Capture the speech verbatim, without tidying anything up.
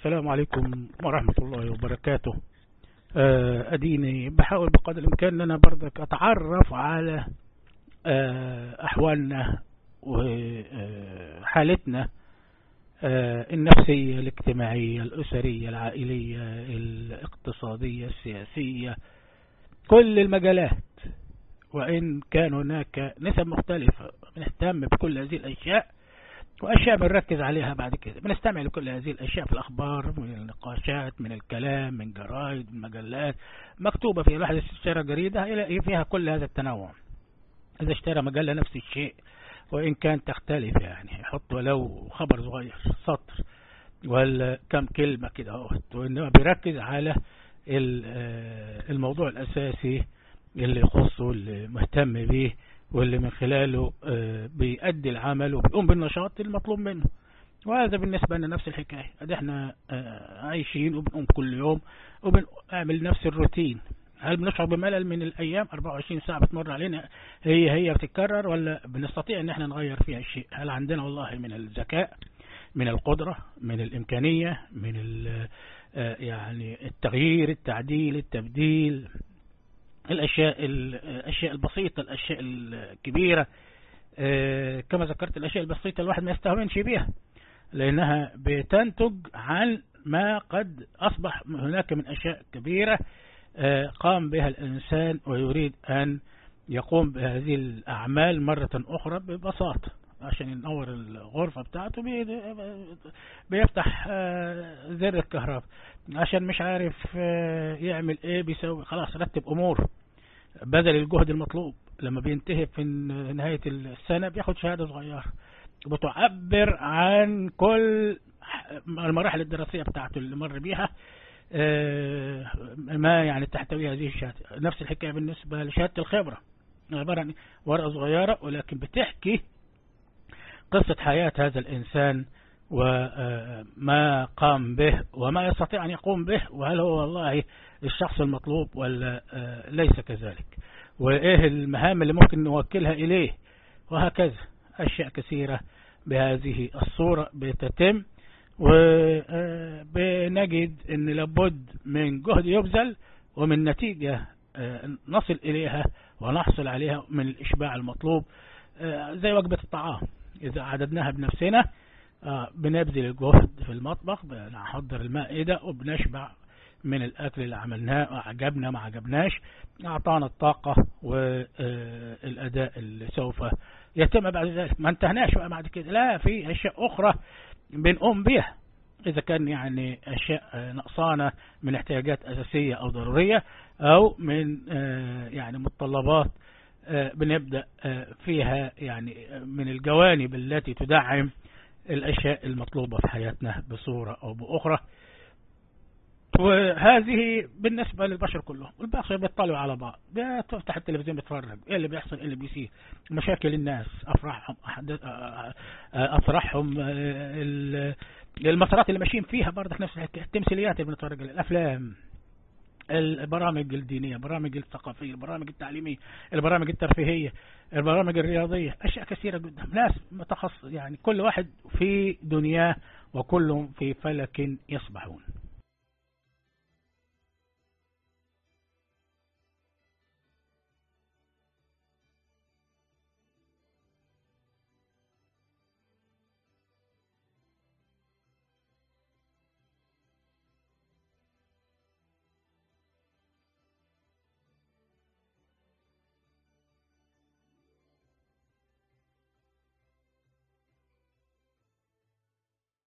السلام عليكم ورحمة الله وبركاته. أديني بحاول بقدر الإمكان أن أنا برضك أتعرف على أحوالنا وحالتنا النفسية الاجتماعية الأسرية العائلية الاقتصادية السياسية، كل المجالات. وإن كان هناك نسب مختلفة بنهتم بكل هذه الأشياء، وأشياء بنركز عليها بعد كده. بنستمع لكل هذه الأشياء في الأخبار، من النقاشات، من الكلام، من جرايد، من مجلات مكتوبة فيها. الواحد اشترى جريدة يلاقي فيها كل هذا التنوع. إذا اشترى مجلة نفس الشيء، وإن كان تختلف، يعني يحط ولو خبر صغير سطر ولا كم كلمة كده اهوت، وإنما بيركز على الموضوع الأساسي اللي يخصه، اللي مهتم به، واللي من خلاله بيأدي العمل وبيقوم بالنشاط المطلوب منه. وهذا بالنسبة لنا نفس الحكاية. ادي احنا عايشين وبنقوم كل يوم وبنعمل نفس الروتين. هل بنشعر بملل من الأيام؟ أربعة وعشرين ساعة بتمر علينا هي هي بتتكرر، ولا بنستطيع ان احنا نغير فيها الشيء؟ هل عندنا والله من الذكاء، من القدرة، من الإمكانية، من يعني التغيير، التعديل، التبديل، الأشياء الأشياء البسيطة، الأشياء الكبيرة. كما ذكرت، الأشياء البسيطة الواحد ما يستهونش بها، لأنها بتنتج عن ما قد أصبح هناك من أشياء كبيرة قام بها الإنسان ويريد أن يقوم بهذه الأعمال مرة أخرى ببساطة. عشان ينور الغرفة بتاعته بيفتح زر الكهرباء، عشان مش عارف يعمل ايه بيسوي خلاص رتب امور بدل الجهد المطلوب. لما بينتهي في نهاية السنة بياخد شهادة صغيرة بتعبر عن كل المراحل الدراسية بتاعته اللي مر بيها، ما يعني تحتوي هذه الشهادة. نفس الحكاية بالنسبة لشهادة الخبرة، عبارة عن ورقة صغيرة ولكن بتحكي قصة حياة هذا الإنسان وما قام به وما يستطيع أن يقوم به، وهل هو والله الشخص المطلوب ولا ليس كذلك، وإيه المهام اللي ممكن نوكلها إليه، وهكذا. أشياء كثيرة بهذه الصورة بتتم، وبنجد أن لابد من جهد يبذل ومن نتيجة نصل إليها ونحصل عليها من الإشباع المطلوب، زي وجبة الطعام. إذا عددناها بنفسنا بنبذل الجهد في المطبخ، بنحضر المائدة وبنشبع من الأكل اللي عملناه، عجبنا ما عجبناش، أعطانا الطاقة والأداء اللي سوف يتم بعد ذلك. ما انتهناش بقى بعد كده، لا، في أشياء أخرى بنقوم بها. إذا كان يعني أشياء نقصانة من احتياجات أساسية أو ضرورية، أو من يعني متطلبات بنبدأ فيها يعني من الجوانب التي تدعم الأشياء المطلوبة في حياتنا بصورة أو بأخرى. وهذه بالنسبة للبشر كلهم. والباقي بيطلعوا على بعض، بتفتح التلفزيون بتفرج ايه اللي بيحصل، ايه اللي بيصير، مشاكل الناس، أفراحهم أفراحهم المسارات اللي ماشيين فيها، برضه نفس الحكاية. التمثيليات اللي بنتفرج عليها، الأفلام، البرامج الدينية، البرامج الثقافية، البرامج التعليمية، البرامج الترفيهية، البرامج الرياضية، أشياء كثيرة جدا. ناس متخصص، يعني كل واحد في دنياه وكلهم في فلك يسبحون.